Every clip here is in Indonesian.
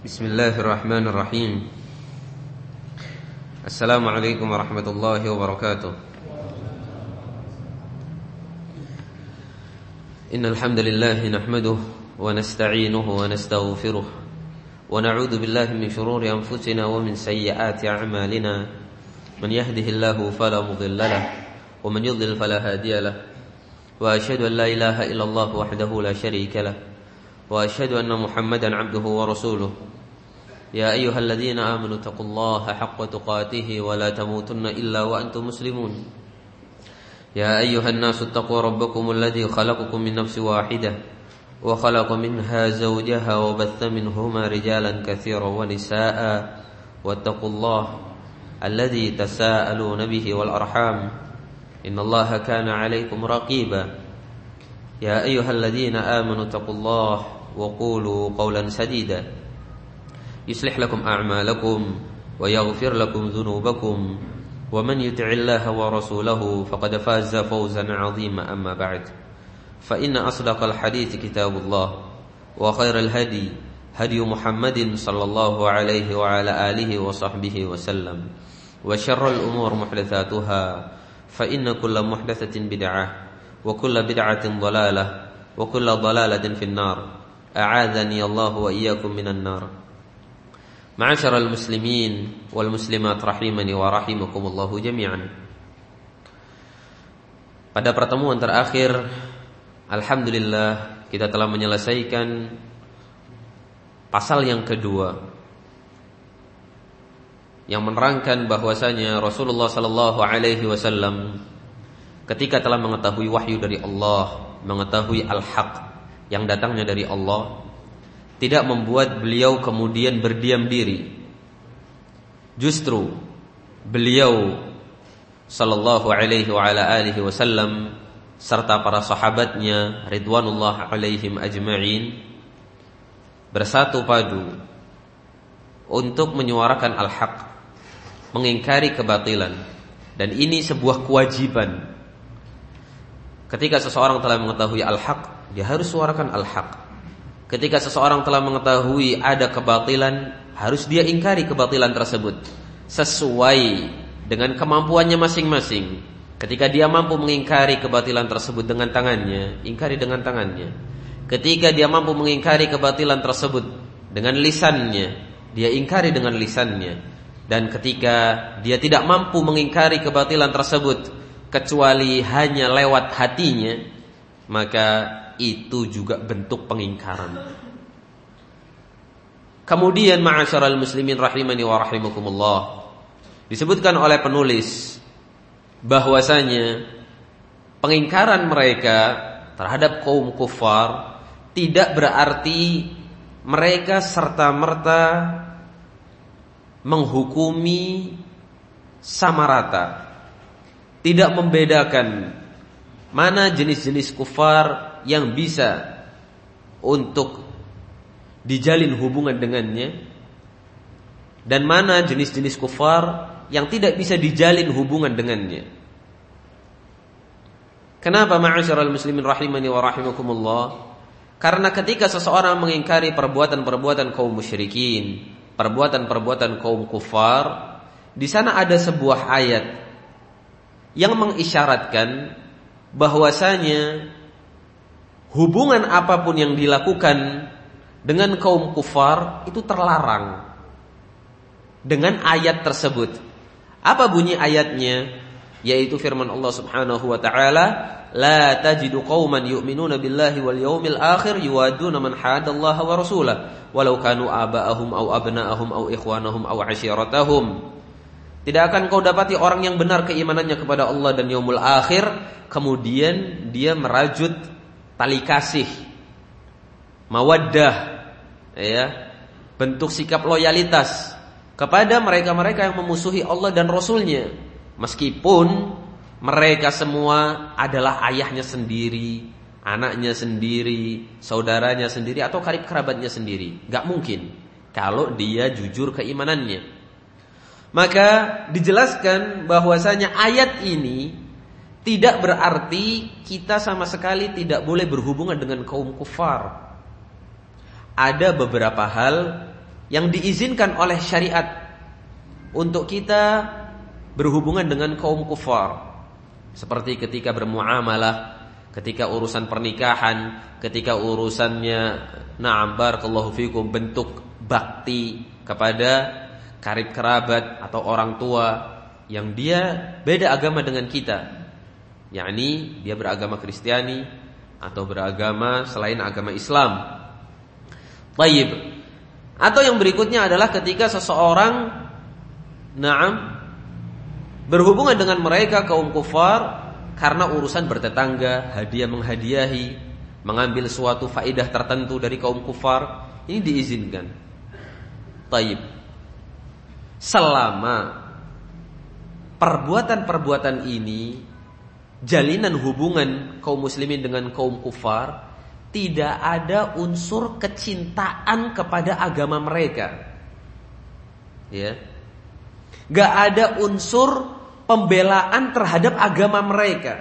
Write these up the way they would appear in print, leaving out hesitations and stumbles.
Bismillahirrahmanirrahim. Assalamualaikum warahmatullahi wabarakatuh. Innal hamdalillah nahmaduhu wa nasta'inuhu wa nastaghfiruh wa na'udzu billahi min shururi anfusina wa min sayyiati a'malina. Man yahdihillahu fala mudilla lahu wa man yudlil fala hadiya lahu. Wa asyhadu an la ilaha illallah wahdahu la syarika lahu wa asyhadu anna Muhammadan 'abduhu wa rasuluh. Ya ayyuhalladzina amanu taqullaha haqqa tuqatih wa la tamutunna illa wa antum muslimun. Ya ayyuhan nasu taqu rabbakumul ladzi khalaqakum min nafsin wahidah wa khalaqa minha zawjaha wa batha minhuma rijalan katsiran wa nisaa'a wattaqullaha alladzi tasaaluna bihi wal arham innallaha kana 'alaykum raqiba. Ya ayyuhalladzina amanu taqullaha وقولوا قولا سديدا يصلح لكم أعمالكم ويغفر لكم ذنوبكم ومن يطع الله ورسوله فقد فاز فوزا عظيما. أما بعد فإن أصدق الحديث كتاب الله وخير الهدي هدي محمد صلى الله عليه وعلى آله وصحبه وسلم وشر الأمور محدثاتها فإن كل محدثة بدعة وكل بدعة ضلالة وكل ضلالة في النار. أعاذني الله وإياكم من النار. Ma'asyiral muslimin wal muslimat rahimani wa rahimakumullah jami'an. Pada pertemuan terakhir, alhamdulillah kita telah menyelesaikan pasal yang kedua yang menerangkan bahwasanya Rasulullah sallallahu alaihi wasallam ketika telah mengetahui wahyu dari Allah, mengetahui al-haq yang datangnya dari Allah, tidak membuat beliau kemudian berdiam diri. Justru beliau sallallahu alaihi wa ala alihi wasallam serta para sahabatnya ridwanullah alaihim ajma'in bersatu padu untuk menyuarakan al-haq, mengingkari kebatilan. Dan ini sebuah kewajiban. Ketika seseorang telah mengetahui al-haq, dia harus suarakan al-haq. Ketika seseorang telah mengetahui ada kebatilan, harus dia ingkari kebatilan tersebut sesuai dengan kemampuannya masing-masing. Ketika dia mampu mengingkari kebatilan tersebut dengan tangannya, ingkari dengan tangannya. Ketika dia mampu mengingkari kebatilan tersebut dengan lisannya, dia ingkari dengan lisannya. Dan ketika dia tidak mampu mengingkari kebatilan tersebut kecuali hanya lewat hatinya, maka itu juga bentuk pengingkaran. Kemudian ma'asyiral muslimin rahimani wa rahimakumullah, disebutkan oleh penulis bahwasanya pengingkaran mereka terhadap kaum kufar tidak berarti mereka serta-merta menghukumi sama rata, tidak membedakan mana jenis-jenis kufar yang bisa untuk dijalin hubungan dengannya dan mana jenis-jenis kufar yang tidak bisa dijalin hubungan dengannya. Kenapa ma'asyiral muslimin rahimani wa rahimakumullah? Karena ketika seseorang mengingkari perbuatan-perbuatan kaum musyrikin, perbuatan-perbuatan kaum kufar, di sana ada sebuah ayat yang mengisyaratkan bahwasanya hubungan apapun yang dilakukan dengan kaum kufar itu terlarang dengan ayat tersebut. Apa bunyi ayatnya? Yaitu firman Allah Subhanahu wa taala, la tajidu qauman yu'minuna billahi wal yawmil akhir yuwaduna man hadallaha wa rasulahu walau kanu aba'ahum aw abna'ahum aw ikhwanahum aw ashiratahum. Tidak akan kau dapati orang yang benar keimanannya kepada Allah dan yaumul akhir kemudian dia merajut tali kasih, mawaddah, ya, bentuk sikap loyalitas kepada mereka-mereka yang memusuhi Allah dan Rasulnya, meskipun mereka semua adalah ayahnya sendiri, anaknya sendiri, saudaranya sendiri, atau karib kerabatnya sendiri. Gak mungkin kalau dia jujur keimanannya. Maka dijelaskan bahwasanya ayat ini tidak berarti kita sama sekali tidak boleh berhubungan dengan kaum kufar. Ada beberapa hal yang diizinkan oleh syariat untuk kita berhubungan dengan kaum kufar. Seperti ketika bermuamalah, ketika urusan pernikahan, ketika urusannya barakallahu fikum bentuk bakti kepada karib kerabat atau orang tua yang dia beda agama dengan kita. Yakni dia beragama Kristiani atau beragama selain agama Islam. Baik. Atau yang berikutnya adalah ketika seseorang berhubungan dengan mereka kaum kufar karena urusan bertetangga, hadiah menghadiahi, mengambil suatu faedah tertentu dari kaum kufar, ini diizinkan. Taib. Selama perbuatan-perbuatan ini, jalinan hubungan kaum muslimin dengan kaum kufar, tidak ada unsur kecintaan kepada agama mereka. Ya. Gak ada unsur pembelaan terhadap agama mereka.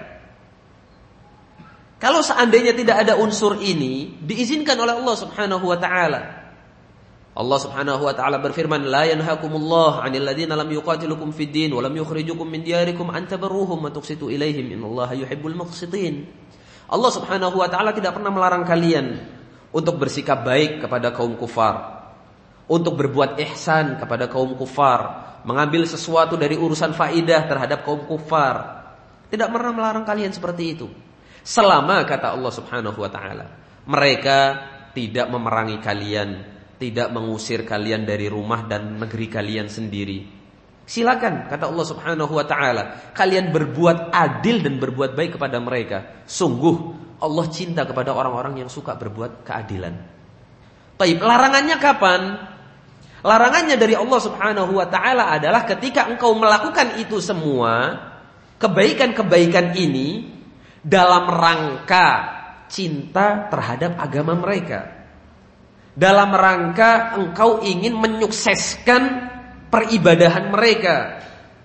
Kalau seandainya tidak ada unsur ini, diizinkan oleh Allah Subhanahu wa taala. Allah Subhanahu wa taala berfirman, "La yanhaakumullahu 'anil ladzina lam yuqatilukum fid din wa lam yukhrijukum min diyarikum an tabarruhum wa tuqsitu ilaihim innallaha yuhibbul muqsitin." Allah Subhanahu wa taala tidak pernah melarang kalian untuk bersikap baik kepada kaum kufar, untuk berbuat ihsan kepada kaum kufar, mengambil sesuatu dari urusan faidah terhadap kaum kufar. Tidak pernah melarang kalian seperti itu. Selama, kata Allah Subhanahu wa taala, mereka tidak memerangi kalian, tidak mengusir kalian dari rumah dan negeri kalian sendiri. Silakan, kata Allah Subhanahu wa taala, kalian berbuat adil dan berbuat baik kepada mereka. Sungguh Allah cinta kepada orang-orang yang suka berbuat keadilan. Baik, larangannya kapan? Larangannya dari Allah Subhanahu wa taala adalah ketika engkau melakukan itu semua, kebaikan-kebaikan ini dalam rangka cinta terhadap agama mereka. Dalam rangka engkau ingin menyukseskan peribadahan mereka,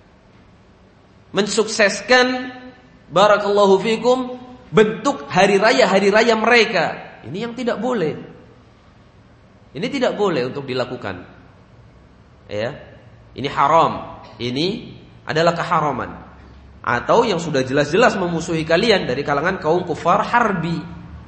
mensukseskan barakallahu fikum bentuk hari raya mereka. Ini yang tidak boleh. Ini tidak boleh untuk dilakukan. Ya. Ini haram. Ini adalah keharaman. Atau yang sudah jelas-jelas memusuhi kalian dari kalangan kaum kufar harbi.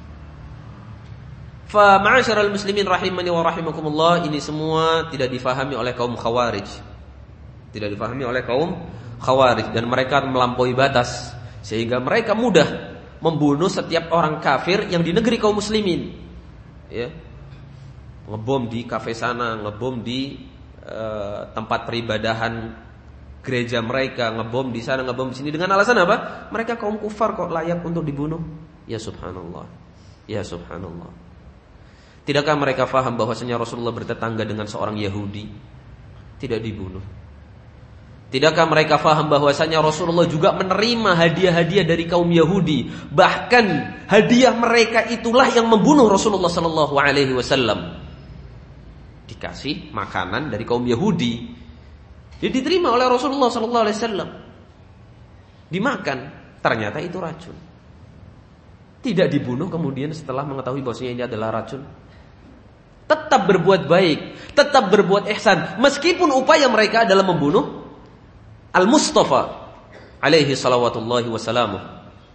Fa ma'asyiral muslimin rahimani wa rahimakumullah, ini semua tidak difahami oleh kaum khawarij. Tidak difahami oleh kaum khawarij, dan mereka melampaui batas sehingga mereka mudah membunuh setiap orang kafir yang di negeri kaum muslimin. Ya. Ngebom di kafe sana, ngebom di tempat peribadahan gereja mereka, ngebom di sana, ngebom di sini dengan alasan apa? Mereka kaum kufar kok layak untuk dibunuh. Ya subhanallah. Ya subhanallah. Tidakkah mereka faham bahwasanya Rasulullah bertetangga dengan seorang Yahudi? Tidak dibunuh. Tidakkah mereka faham bahwasanya Rasulullah juga menerima hadiah-hadiah dari kaum Yahudi? Bahkan hadiah mereka itulah yang membunuh Rasulullah sallallahu alaihi wasallam. Dikasih makanan dari kaum Yahudi, dia diterima oleh Rasulullah sallallahu alaihi wasallam. Dimakan, ternyata itu racun. Tidak dibunuh kemudian setelah mengetahui bahwasanya ini adalah racun. Tetap berbuat baik, tetap berbuat ihsan, meskipun upaya mereka adalah membunuh Al-Mustafa alaihi salawatullahi wassalamu.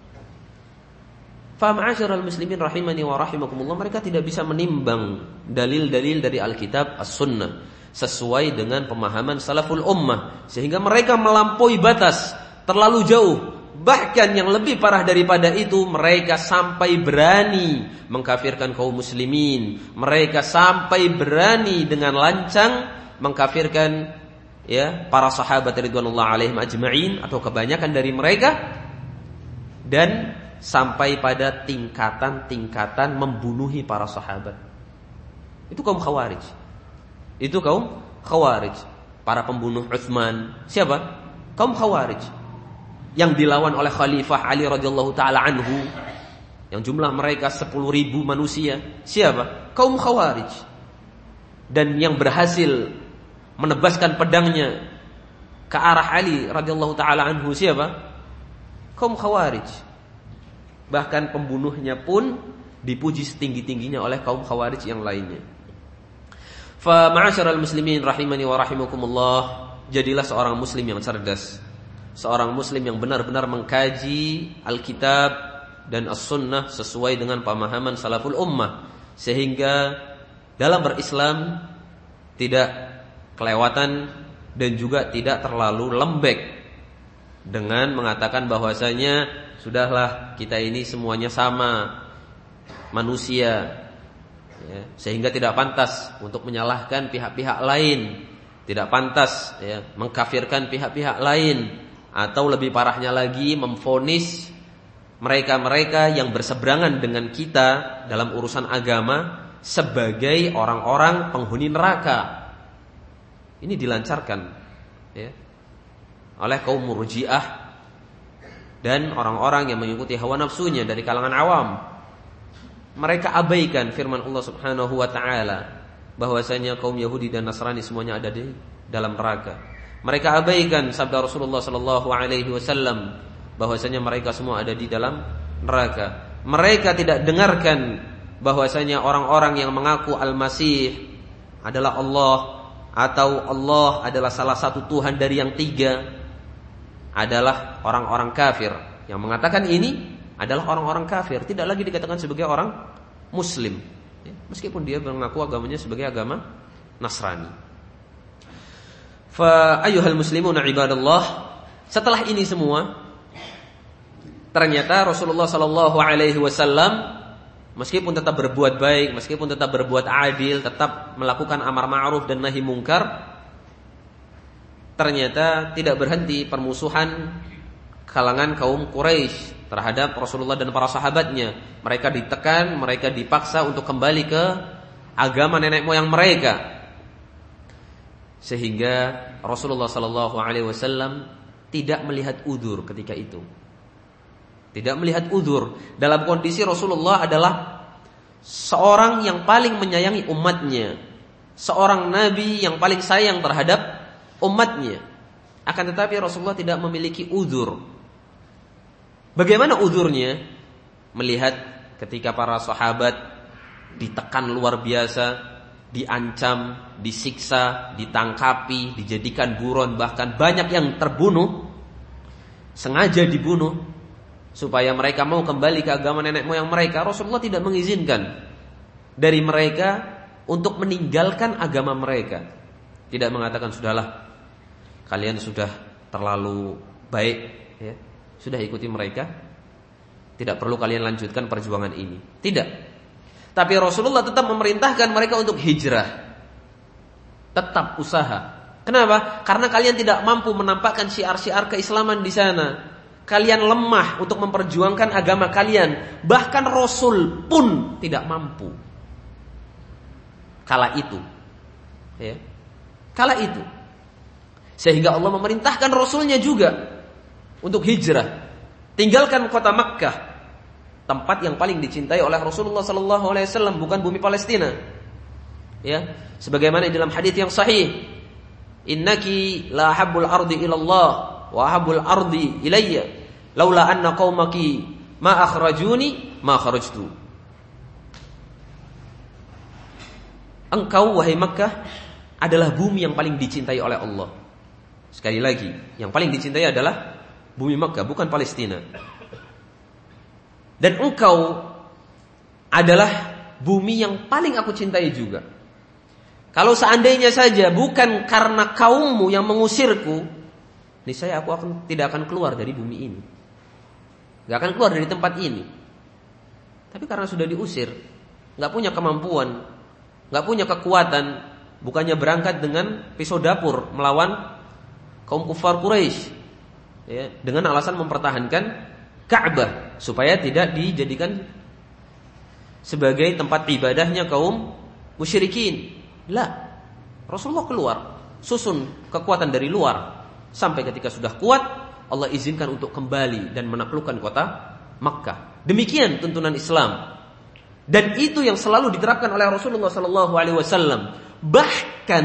Fa ma'asyiral muslimin rahimani wa rahimakumullah, mereka tidak bisa menimbang dalil-dalil dari Alkitab As-Sunnah sesuai dengan pemahaman salaful ummah, sehingga mereka melampaui batas terlalu jauh. Bahkan yang lebih parah daripada itu, mereka sampai berani mengkafirkan kaum muslimin. Mereka sampai berani dengan lancang mengkafirkan para sahabat ridwanullah alaihim ajma'in atau kebanyakan dari mereka, dan sampai pada tingkatan-tingkatan membunuhi para sahabat. Itu kaum Khawarij. Itu kaum Khawarij. Para pembunuh Utsman, siapa? Kaum Khawarij. Yang dilawan oleh Khalifah Ali radhiyallahu taala anhu, yang jumlah mereka 10.000 manusia, siapa? Kaum Khawarij. Dan yang berhasil menebaskan pedangnya ke arah Ali radhiyallahu taala anhu, siapa? Kaum Khawarij. Bahkan pembunuhnya pun dipuji setinggi-tingginya oleh kaum Khawarij yang lainnya. Fa ma'asyiral muslimin rahimani wa rahimakumullah, jadilah seorang muslim yang cerdas, seorang muslim yang benar-benar mengkaji Alkitab dan As-Sunnah sesuai dengan pemahaman salaful ummah, sehingga dalam berislam tidak kelewatan dan juga tidak terlalu lembek dengan mengatakan bahwasanya sudahlah kita ini semuanya sama manusia, ya, sehingga tidak pantas untuk menyalahkan pihak-pihak lain, tidak pantas ya, mengkafirkan pihak-pihak lain, atau lebih parahnya lagi memvonis mereka-mereka yang berseberangan dengan kita dalam urusan agama sebagai orang-orang penghuni neraka. Ini dilancarkan ya, oleh kaum Murji'ah dan orang-orang yang mengikuti hawa nafsunya dari kalangan awam. Mereka abaikan firman Allah Subhanahu wa taala bahwasanya kaum Yahudi dan Nasrani semuanya ada di dalam neraka. Mereka abaikan sabda Rasulullah sallallahu alaihi wasallam bahwasanya mereka semua ada di dalam neraka. Mereka tidak dengarkan bahwasanya orang-orang yang mengaku Al-Masih adalah Allah atau Allah adalah salah satu Tuhan dari yang tiga adalah orang-orang kafir. Yang mengatakan ini adalah orang-orang kafir, tidak lagi dikatakan sebagai orang muslim ya, meskipun dia mengaku agamanya sebagai agama Nasrani. Fa ayyuhal muslimuna ibadallah, setelah ini semua ternyata Rasulullah sallallahu alaihi wasallam meskipun tetap berbuat baik, meskipun tetap berbuat adil, tetap melakukan amar ma'ruf dan nahi mungkar, ternyata tidak berhenti permusuhan kalangan kaum Quraisy terhadap Rasulullah dan para sahabatnya. Mereka ditekan, mereka dipaksa untuk kembali ke agama nenek moyang mereka, sehingga Rasulullah sallallahu alaihi wasallam tidak melihat udzur ketika itu. Tidak melihat udzur. Dalam kondisi Rasulullah adalah seorang yang paling menyayangi umatnya, seorang nabi yang paling sayang terhadap umatnya. Akan tetapi Rasulullah tidak memiliki udzur. Bagaimana udzurnya? Melihat ketika para sahabat ditekan luar biasa, diancam, disiksa, ditangkapi, dijadikan buron, bahkan banyak yang terbunuh, sengaja dibunuh supaya mereka mau kembali ke agama nenek moyang mereka. Rasulullah tidak mengizinkan dari mereka untuk meninggalkan agama mereka. Tidak mengatakan sudahlah, kalian sudah terlalu baik ya, sudah ikuti mereka, tidak perlu kalian lanjutkan perjuangan ini. Tidak. Tapi Rasulullah tetap memerintahkan mereka untuk hijrah, tetap usaha. Kenapa? Karena kalian tidak mampu menampakkan syiar-syiar keislaman di sana. Kalian lemah untuk memperjuangkan agama kalian. Bahkan Rasul pun tidak mampu kala itu ya. Kala itu, sehingga Allah memerintahkan Rasulnya juga untuk hijrah, tinggalkan kota Makkah, tempat yang paling dicintai oleh Rasulullah sallallahu alaihi wasallam, bukan bumi Palestina ya. Sebagaimana dalam hadis yang sahih, innaki la habbul ardi ilallah wa habbul ardi ilayya laula anna qaumaki ma akhrajuni ma kharajtu. Engkau wahai Makkah adalah bumi yang paling dicintai oleh Allah. Sekali lagi, yang paling dicintai adalah bumi Makkah, bukan Palestina. Dan engkau adalah bumi yang paling aku cintai juga. Kalau seandainya saja bukan karena kaummu yang mengusirku, niscaya aku tidak akan keluar dari bumi ini, gak akan keluar dari tempat ini. Tapi karena sudah diusir, gak punya kemampuan, gak punya kekuatan, bukannya berangkat dengan pisau dapur melawan kaum kufar Quraisy ya, dengan alasan mempertahankan Ka'bah supaya tidak dijadikan sebagai tempat ibadahnya kaum musyrikin. Lah, Rasulullah keluar, susun kekuatan dari luar, sampai ketika sudah kuat, Allah izinkan untuk kembali dan menaklukkan kota Makkah. Demikian tuntunan Islam. Dan itu yang selalu diterapkan oleh Rasulullah sallallahu alaihi wasallam. Bahkan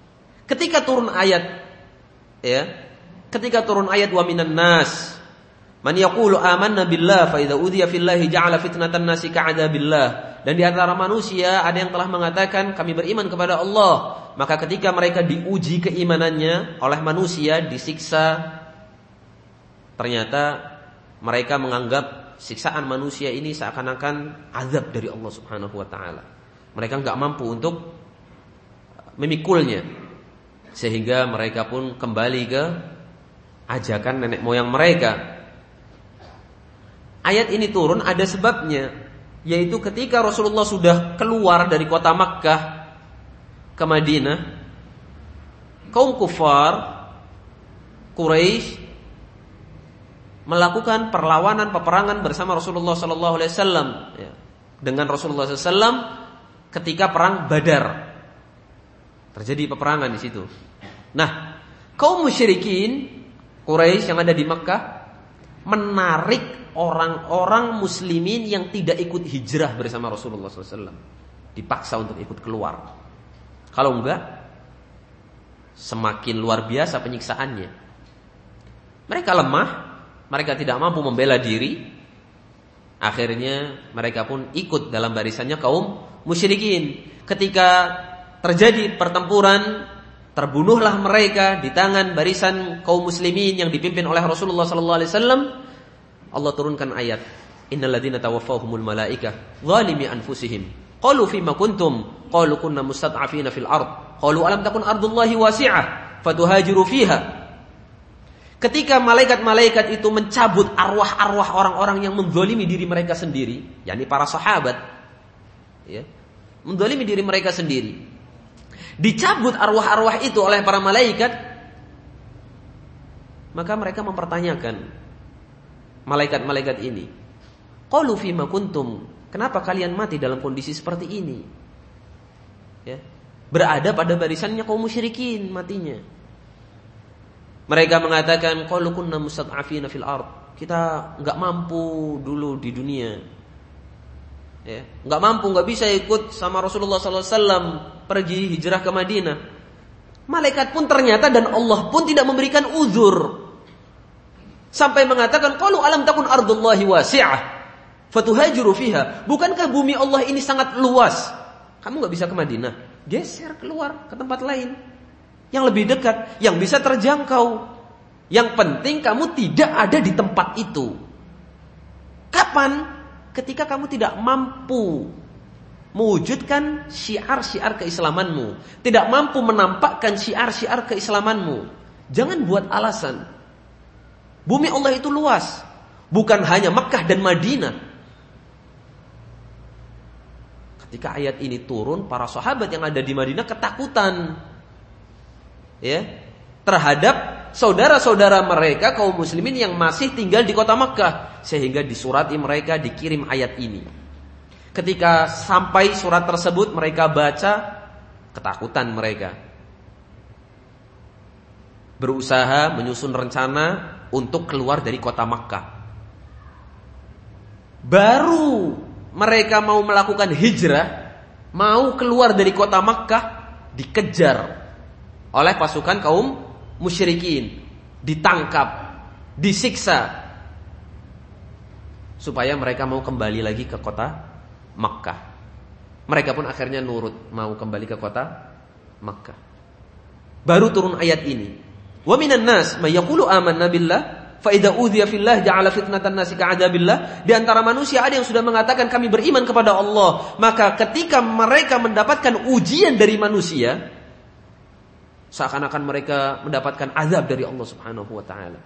ketika turun ayat ya, ketika turun ayat wa minan nas Man yaqulu amanna billah fa idza udhiya fillahi ja'ala fitnatan nasi ka'adabillah. Dan di antara manusia ada yang telah mengatakan kami beriman kepada Allah, maka ketika mereka diuji keimanannya oleh manusia, disiksa, ternyata mereka menganggap siksaan manusia ini seakan-akan azab dari Allah Subhanahu wa taala. Mereka enggak mampu untuk memikulnya, sehingga mereka pun kembali ke ajakan nenek moyang mereka. Ayat ini turun ada sebabnya, yaitu ketika Rasulullah sudah keluar dari kota Makkah ke Madinah, kaum kufar Quraisy melakukan perlawanan peperangan bersama Rasulullah sallallahu alaihi wasallam dengan Rasulullah SAW ketika perang Badar. Terjadi peperangan di situ. Nah, kaum musyrikin Quraisy yang ada di Makkah menarik orang-orang muslimin yang tidak ikut hijrah bersama Rasulullah SAW. Dipaksa untuk ikut keluar. Kalau enggak, semakin luar biasa penyiksaannya. Mereka lemah, mereka tidak mampu membela diri. Akhirnya mereka pun ikut dalam barisannya kaum musyrikin. Ketika terjadi pertempuran, terbunuhlah mereka di tangan barisan kaum muslimin yang dipimpin oleh Rasulullah SAW. Allah turunkan ayat, innal ladzina tawaffahumul malaikah zalimi anfusihim qalu fima kuntum qalu kunna mustad'afina fil ard qalu alam takun ardullahi wasi'ah fatuhajiru fiha. Ketika malaikat-malaikat itu mencabut arwah-arwah orang-orang yang menzalimi diri mereka sendiri, yakni para sahabat, ya, menzalimi diri mereka sendiri, dicabut arwah-arwah itu oleh para malaikat, maka mereka mempertanyakan malaikat-malaikat ini, qalu fima kuntum, kenapa kalian mati dalam kondisi seperti ini? Ya, berada pada barisannya kaum musyrikin matinya. Mereka mengatakan qalu kunna mustad'afina fil ard, kita enggak mampu dulu di dunia. Ya, enggak mampu, enggak bisa ikut sama Rasulullah SAW pergi hijrah ke Madinah. Malaikat pun ternyata dan Allah pun tidak memberikan uzur. Sampai mengatakan qalu alam takun ardullahi wasi'ah fatuhajiru fiha. Bukankah bumi Allah ini sangat luas? Kamu enggak bisa ke Madinah, geser keluar ke tempat lain yang lebih dekat, yang bisa terjangkau. Yang penting kamu tidak ada di tempat itu. Kapan? Ketika kamu tidak mampu mewujudkan syiar-syiar keislamanmu, tidak mampu menampakkan syiar-syiar keislamanmu. Jangan buat alasan. Bumi Allah itu luas, bukan hanya Makkah dan Madinah. Ketika ayat ini turun, para sahabat yang ada di Madinah ketakutan, ya, terhadap saudara-saudara mereka kaum muslimin yang masih tinggal di kota Makkah, sehingga disurati mereka, dikirim ayat ini. Ketika sampai surat tersebut, mereka baca, ketakutan mereka, berusaha menyusun rencana untuk keluar dari kota Makkah. Baru mereka mau melakukan hijrah, mau keluar dari kota Makkah, dikejar oleh pasukan kaum musyrikin, ditangkap, disiksa, supaya mereka mau kembali lagi ke kota Makkah. Mereka pun akhirnya nurut, mau kembali ke kota Makkah. Baru turun ayat ini. Wa minan nas may yaqulu amanna billah fa idza udhiya fillah ja'ala fitnatan nasi ka'adabillah. Di antara manusia ada yang sudah mengatakan kami beriman kepada Allah, maka ketika mereka mendapatkan ujian dari manusia, seakan-akan mereka mendapatkan azab dari Allah Subhanahu wa taala.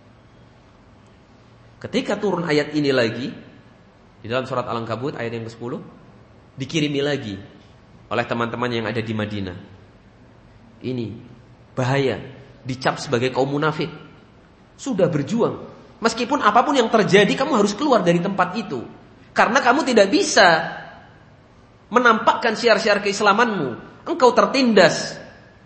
Ketika turun ayat ini lagi di dalam surat Al-Ankabut ayat yang ke-10, dikirimi lagi oleh teman-teman yang ada di Madinah. Ini bahaya, dicap sebagai kaum munafik. Sudah berjuang, meskipun apapun yang terjadi kamu harus keluar dari tempat itu, karena kamu tidak bisa menampakkan syiar-syiar keislamanmu. Engkau tertindas,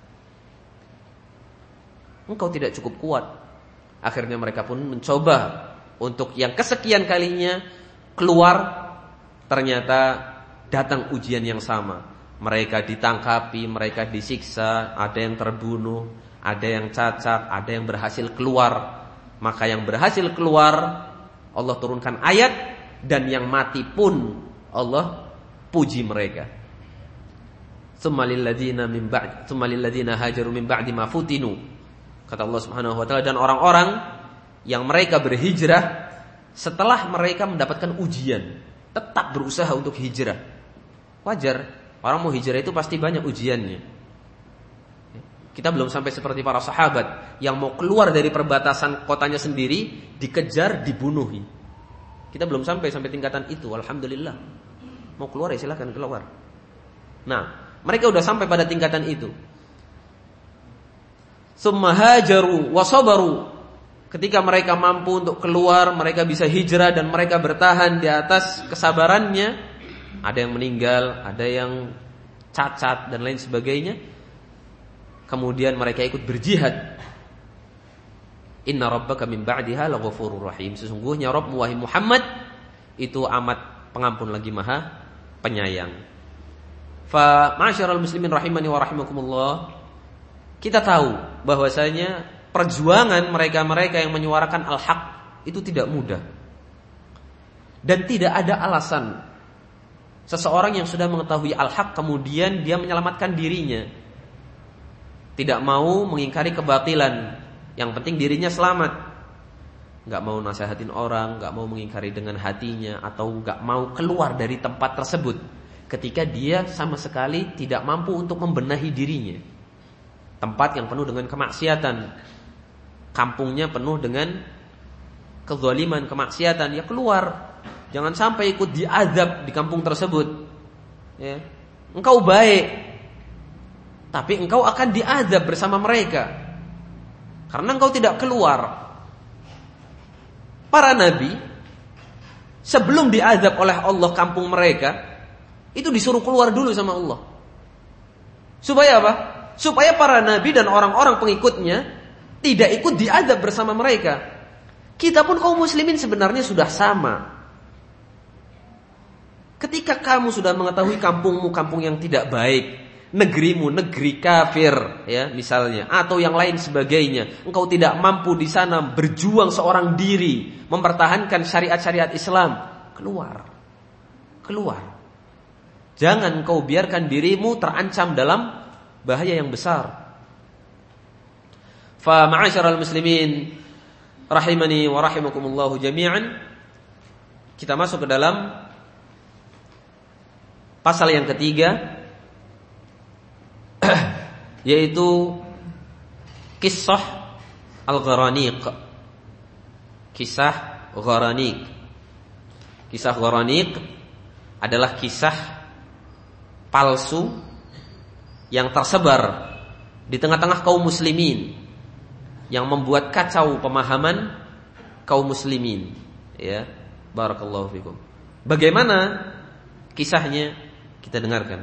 engkau tidak cukup kuat. Akhirnya mereka pun mencoba untuk yang kesekian kalinya keluar. Ternyata datang ujian yang sama. Mereka ditangkapi, mereka disiksa, ada yang terbunuh, ada yang cacat, ada yang berhasil keluar. Maka yang berhasil keluar, Allah turunkan ayat, dan yang mati pun Allah puji mereka. Tsumma lil ladzina hajaru min ba'di ma futinu. Kata Allah Subhanahu wa taala, dan orang-orang yang mereka berhijrah setelah mereka mendapatkan ujian, tetap berusaha untuk hijrah. Wajar, orang mau hijrah itu pasti banyak ujiannya. Kita belum sampai seperti para sahabat yang mau keluar dari perbatasan kotanya sendiri, dikejar, dibunuhi. Kita belum sampai tingkatan itu, alhamdulillah. Mau keluar ya silahkan keluar. Nah, mereka udah sampai pada tingkatan itu. Tsumma hajaru wa sabaru. Ketika mereka mampu untuk keluar, mereka bisa hijrah dan mereka bertahan di atas kesabarannya. Ada yang meninggal, ada yang cacat dan lain sebagainya. Kemudian mereka ikut berjihad. Inna rabbaka min ba'diha laghafurur rahim. Sesungguhnya Rabbmu wahai Muhammad itu amat pengampun lagi maha penyayang. Fa ma'asyiral muslimin rahimani wa rahimakumullah. Kita tahu bahwasanya perjuangan mereka-mereka yang menyuarakan al-haq itu tidak mudah. Dan tidak ada alasan seseorang yang sudah mengetahui al-haq kemudian dia menyelamatkan dirinya, tidak mau mengingkari kebatilan, yang penting dirinya selamat, gak mau nasihatin orang, gak mau mengingkari dengan hatinya, atau gak mau keluar dari tempat tersebut ketika dia sama sekali tidak mampu untuk membenahi dirinya. Tempat yang penuh dengan kemaksiatan, kampungnya penuh dengan kezaliman, kemaksiatan, ya keluar. Jangan sampai ikut diazab di kampung tersebut. Ya. Engkau baik, tapi engkau akan diazab bersama mereka karena engkau tidak keluar. Para nabi sebelum diazab oleh Allah kampung mereka, itu disuruh keluar dulu sama Allah. Supaya apa? Supaya para nabi dan orang-orang pengikutnya tidak ikut diazab bersama mereka. Kita pun kaum muslimin sebenarnya sudah sama. Ketika kamu sudah mengetahui kampungmu kampung yang tidak baik, negerimu negeri kafir, ya misalnya, atau yang lain sebagainya, engkau tidak mampu di sana berjuang seorang diri mempertahankan syariat-syariat Islam, keluar. Jangan kau biarkan dirimu terancam dalam bahaya yang besar. Fa ma'asyiral muslimin rahimani wa rahimakumullah jami'an. Kita masuk ke dalam pasal yang ketiga, yaitu kisah al-Gharaniq. Kisah Gharaniq. Kisah Gharaniq adalah kisah palsu yang tersebar di tengah-tengah kaum muslimin, yang membuat kacau pemahaman kaum muslimin. Ya, barakallahu fikum. Bagaimana kisahnya? Kita dengarkan.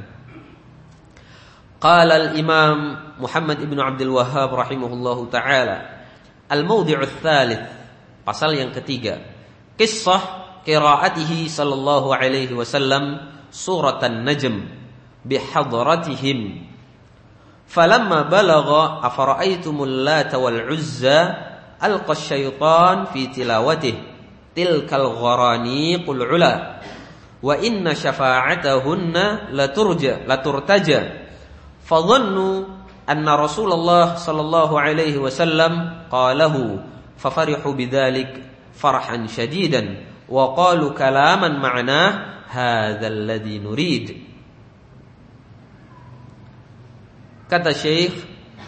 Qala al-Imam Muhammad ibn Abdul Wahhab rahimahullahu ta'ala, al-mawdi'u tsalits, pasal yang ketiga, kisah qiraatihi sallallahu alaihi wasallam surat an-Najm bihadratihim. Falamma balagha afara'aytumul Lata wal Uzza alqa asy-syaitan fi tilawatihi tilkal gharaniqul ula wa inna syafa'atahunna laturtaja. Fadhannu anna Rasulullah sallallahu alaihi wasallam qalahu fafarihu bidzalik farhan syadidan wa qalu kalaman ma'nah hadzal ladzi nurid. Kata Syekh,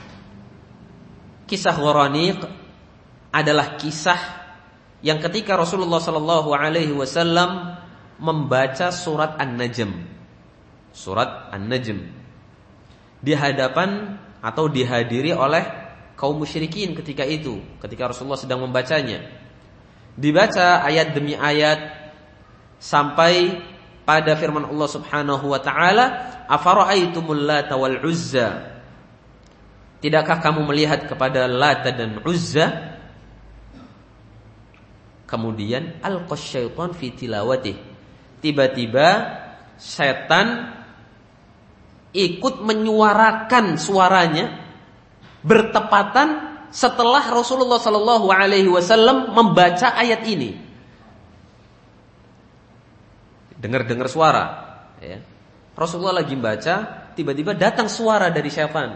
kisah Gharaniq adalah kisah yang ketika Rasulullah sallallahu alaihi wasallam membaca surat An-Najm. Surat An-Najm di hadapan atau dihadiri oleh kaum musyrikin ketika itu, ketika Rasulullah sedang membacanya. Dibaca ayat demi ayat sampai pada firman Allah Subhanahu wa taala, afara'aitumul Lata wal Uzza, tidakkah kamu melihat kepada Lata dan Uzza? Kemudian alqas syaitan fi tilawatih, tiba-tiba setan ikut menyuarakan suaranya bertepatan setelah Rasulullah sallallahu alaihi wasallam membaca ayat ini. Dengar-dengar suara, ya. Rasulullah lagi baca, tiba-tiba datang suara dari syaitan.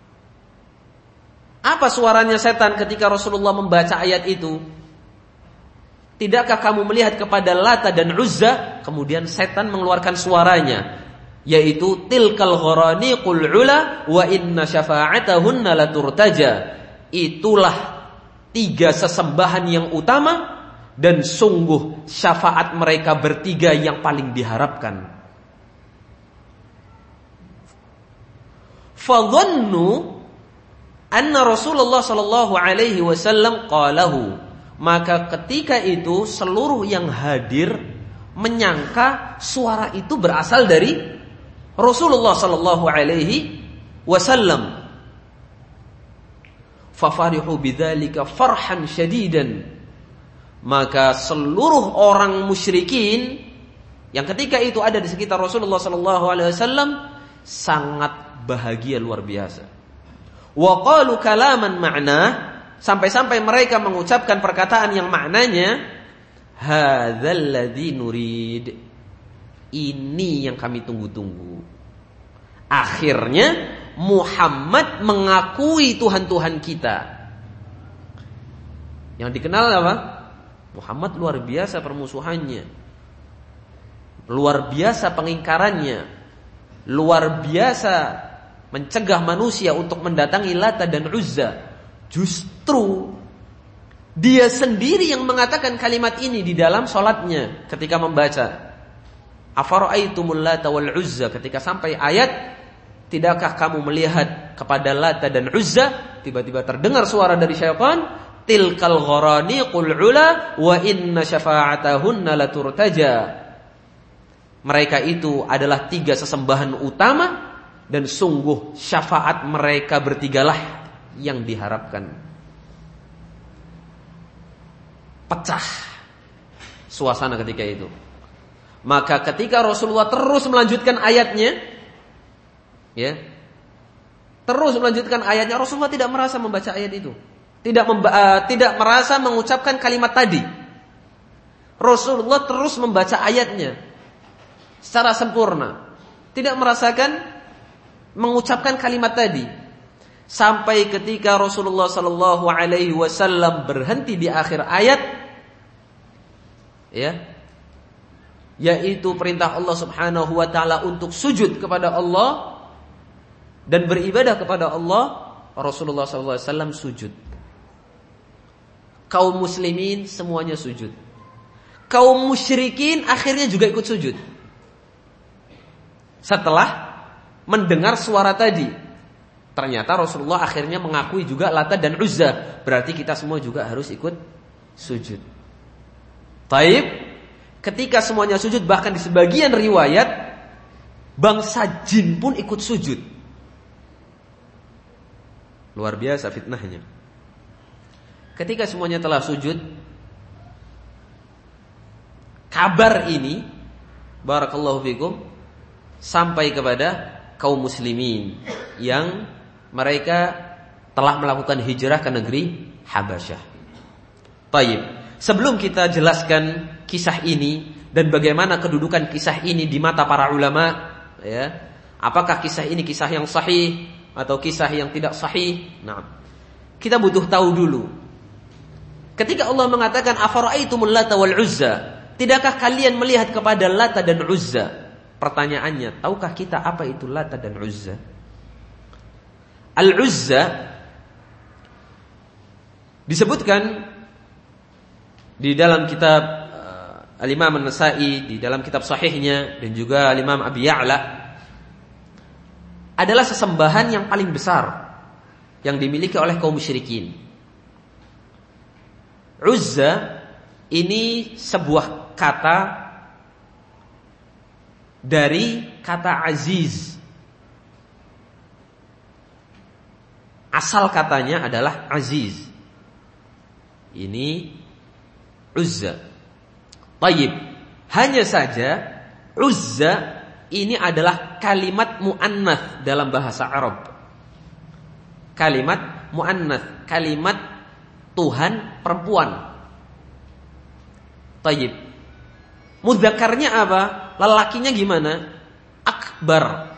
Apa suaranya setan ketika Rasulullah membaca ayat itu? Tidakkah kamu melihat kepada Lata dan Uzza? Kemudian setan mengeluarkan suaranya, yaitu tilkal gharaniqul ula wa inna syafa'atahunna laturtaja. Itulah 3 sesembahan yang utama dan sungguh syafaat mereka bertiga yang paling diharapkan. Fadhannu anna Rasulullah sallallahu alaihi wasallam qalahu. Maka ketika itu seluruh yang hadir menyangka suara itu berasal dari Rasulullah sallallahu alaihi wasallam. Fafarihu bidzalika farhan syadidan. Maka seluruh orang musyrikin yang ketika itu ada di sekitar Rasulullah sallallahu alaihi wasallam sangat bahagia luar biasa. Wa qalu kalaman ma'nah, sampai-sampai mereka mengucapkan perkataan yang maknanya hadzal ladzi nurid. Ini yang kami tunggu-tunggu. Akhirnya Muhammad mengakui Tuhan-Tuhan kita. Yang dikenal apa? Muhammad luar biasa permusuhannya, luar biasa pengingkarannya, luar biasa mencegah manusia untuk mendatangi Lata dan Uzza. Justru dia sendiri yang mengatakan kalimat ini di dalam sholatnya ketika membaca afara'aitumul Lata wal Uzza. Ketika sampai ayat tidakkah kamu melihat kepada Lata dan Uzza, tiba-tiba terdengar suara dari syaitan, tilkal gharaniqul ula wa inna syafa'atahunna laturtaja. Mereka itu adalah 3 sesembahan utama dan sungguh syafaat mereka bertigalah yang diharapkan. Pecah suasana ketika itu. Maka ketika Rasulullah terus melanjutkan ayatnya, ya, terus melanjutkan ayatnya, Rasulullah tidak merasa membaca ayat itu, tidak merasa mengucapkan kalimat tadi. Rasulullah terus membaca ayatnya secara sempurna, tidak merasakan mengucapkan kalimat tadi. Sampai ketika Rasulullah sallallahu alaihi wasallam berhenti di akhir ayat, ya, yaitu perintah Allah Subhanahu wa taala untuk sujud kepada Allah dan beribadah kepada Allah, Rasulullah sallallahu alaihi wasallam sujud. Kaum muslimin semuanya sujud. Kaum musyrikin akhirnya juga ikut sujud. Setelah mendengar suara tadi, ternyata Rasulullah akhirnya mengakui juga Lata dan Uzza. Berarti kita semua juga harus ikut sujud. Taib, ketika semuanya sujud, bahkan di sebagian riwayat bangsa jin pun ikut sujud. Luar biasa fitnahnya. Ketika semuanya telah sujud, kabar ini, barakallahu fikum, sampai kepada kaum muslimin yang mereka telah melakukan hijrah ke negeri Habasyah. Taib. Sebelum kita jelaskan kisah ini dan bagaimana kedudukan kisah ini di mata para ulama, ya, apakah kisah ini kisah yang sahih atau kisah yang tidak sahih? Nah, kita butuh tahu dulu. Ketika Allah mengatakan afara'aitumul Lata wal Uzza, tidakkah kalian melihat kepada Lata dan Uzza? Pertanyaannya, tahukah kita apa itu Lata dan Uzza? Al-Uzza disebutkan di dalam kitab Al-Imam An-Nasa'i, di dalam kitab sahihnya, dan juga Al-Imam Abi Ya'la, adalah sesembahan yang paling besar yang dimiliki oleh kaum musyrikin. Uzza ini sebuah kata dari kata aziz. Asal katanya adalah aziz. Ini Uzza. Tayyib. Hanya saja Uzza ini adalah kalimat mu'annath dalam bahasa Arab. Kalimat muannats, kalimat Tuhan perempuan. Tayyib. Mudzakarnya apa? Lelakinya gimana? Akbar.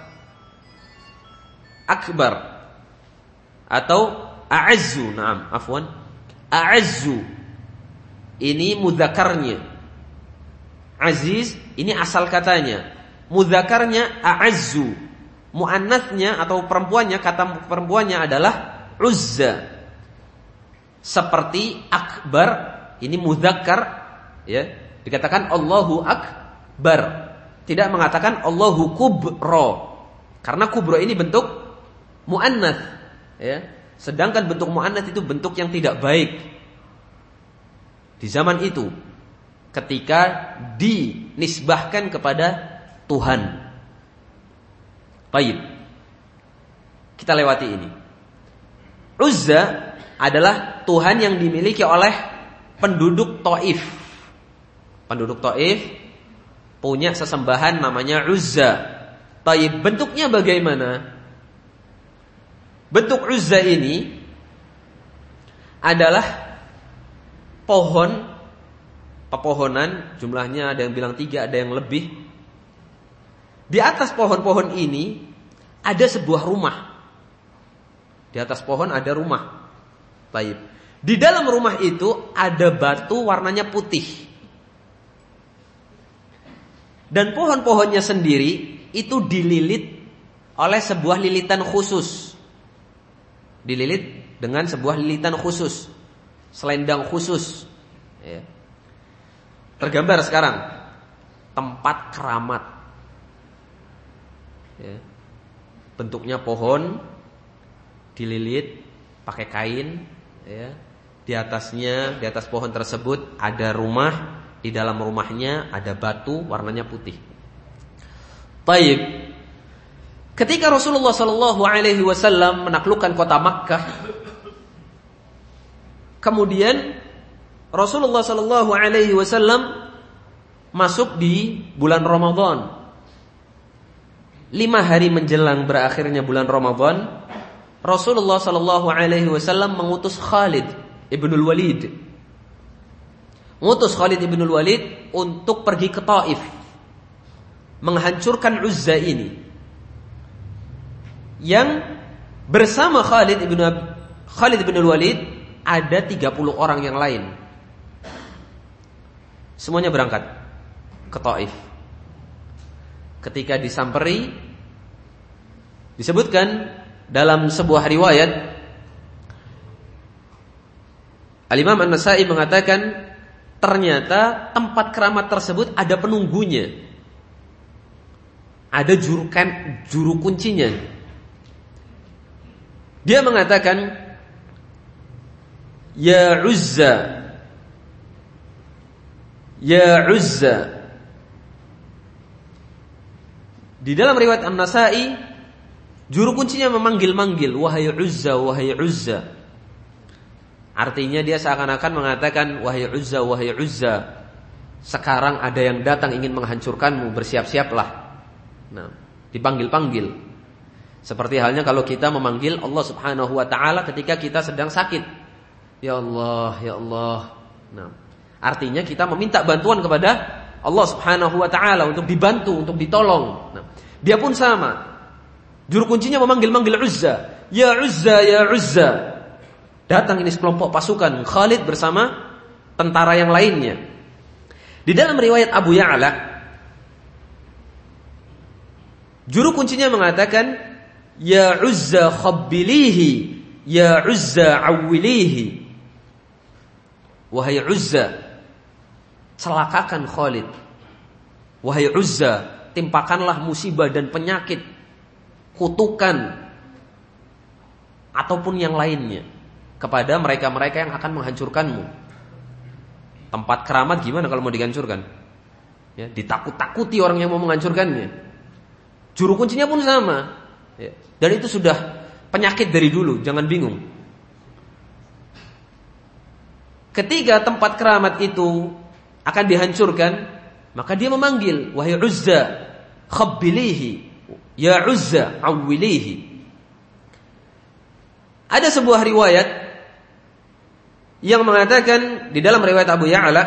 Akbar. Atau a'azzu, na'am, afwan. A'azzu. Ini mudzakarnya. Aziz, ini asal katanya. Mudzakarnya a'azzu. Muannatsnya atau perempuannya, kata perempuannya adalah Uzza. Seperti akbar, ini mudzakkar, ya. Dikatakan Allahu akbar. Tidak mengatakan Allahu kubra. Karena kubra ini bentuk muannats, ya. Sedangkan bentuk muannats itu bentuk yang tidak baik di zaman itu ketika dinisbahkan kepada Tuhan. Baik. Kita lewati ini. Uzza adalah Tuhan yang dimiliki oleh penduduk Taif. Penduduk Taif punya sesembahan namanya Uzza. Baik, bentuknya bagaimana? Bentuk Uzza ini adalah pepohonan, jumlahnya ada yang bilang 3, ada yang lebih. Di atas pohon-pohon ini ada sebuah rumah. Di atas pohon ada rumah. Baik. Di dalam rumah itu ada batu warnanya putih. Dan pohon-pohonnya sendiri itu dililit oleh sebuah lilitan khusus. Dililit dengan sebuah lilitan khusus, selendang khusus, ya. Tergambar sekarang tempat keramat, ya. Bentuknya pohon dililit pakai kain, ya. Di atasnya, di atas pohon tersebut ada rumah. Di dalam rumahnya ada batu warnanya putih. Baik. Ketika Rasulullah SAW menaklukkan kota Makkah, kemudian Rasulullah SAW masuk di bulan Ramadan. 5 hari menjelang berakhirnya bulan Ramadan, Rasulullah SAW mengutus Khalid ibnul Walid. Mengutus Khalid ibnul Walid untuk pergi ke Taif, menghancurkan Uzza ini. Yang bersama Khalid ibnul Walid ada 30 orang yang lain. Semuanya berangkat ke Taif. Ketika disamperi, disebutkan dalam sebuah riwayat, Al-Imam An-Nasa'i mengatakan ternyata tempat keramat tersebut ada penunggunya, ada juru kuncinya. Dia mengatakan, Ya Uzza, Ya Uzza. Di dalam riwayat An-Nasa'i, juru kuncinya memanggil-manggil, Wahai Uzza, Wahai Uzza. Artinya dia seakan-akan mengatakan, Wahai Uzza, Wahai Uzza, sekarang ada yang datang ingin menghancurkanmu, bersiap-siaplah. Nah, dipanggil-panggil. Seperti halnya kalau kita memanggil Allah Subhanahu wa ta'ala ketika kita sedang sakit. Ya Allah, Ya Allah. Nah, artinya kita meminta bantuan kepada Allah Subhanahu wa ta'ala untuk dibantu, untuk ditolong. Nah, dia pun sama. Juru kuncinya memanggil-manggil Uzza. Ya Uzza, Ya Uzza. Datang ini sekelompok pasukan Khalid bersama tentara yang lainnya. Di dalam riwayat Abu Ya'la, juru kuncinya mengatakan, Ya Uzza khabbilihi, Ya Uzza awwilihi. Wahai Uzza, celakakan Khalid. Wahai Uzza, timpakanlah musibah dan penyakit, kutukan, ataupun yang lainnya kepada mereka-mereka yang akan menghancurkanmu. Tempat keramat gimana kalau mau dihancurkan? Ya, ditakut-takuti orang yang mau menghancurkannya. Juru kuncinya pun sama. Ya, dan itu sudah penyakit dari dulu, jangan bingung. Ketika tempat keramat itu akan dihancurkan, maka dia memanggil, Wahai Uzza, khabbilihi, Ya Uzza awwilihi. Ada sebuah riwayat yang mengatakan di dalam riwayat Abu Ya'la,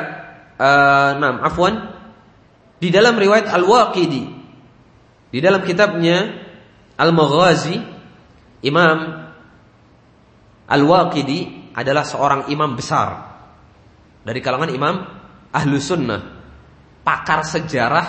di dalam riwayat Al-Waqidi, di dalam kitabnya Al-Maghazi, Imam Al-Waqidi adalah seorang imam besar dari kalangan imam Ahlu Sunnah, pakar sejarah,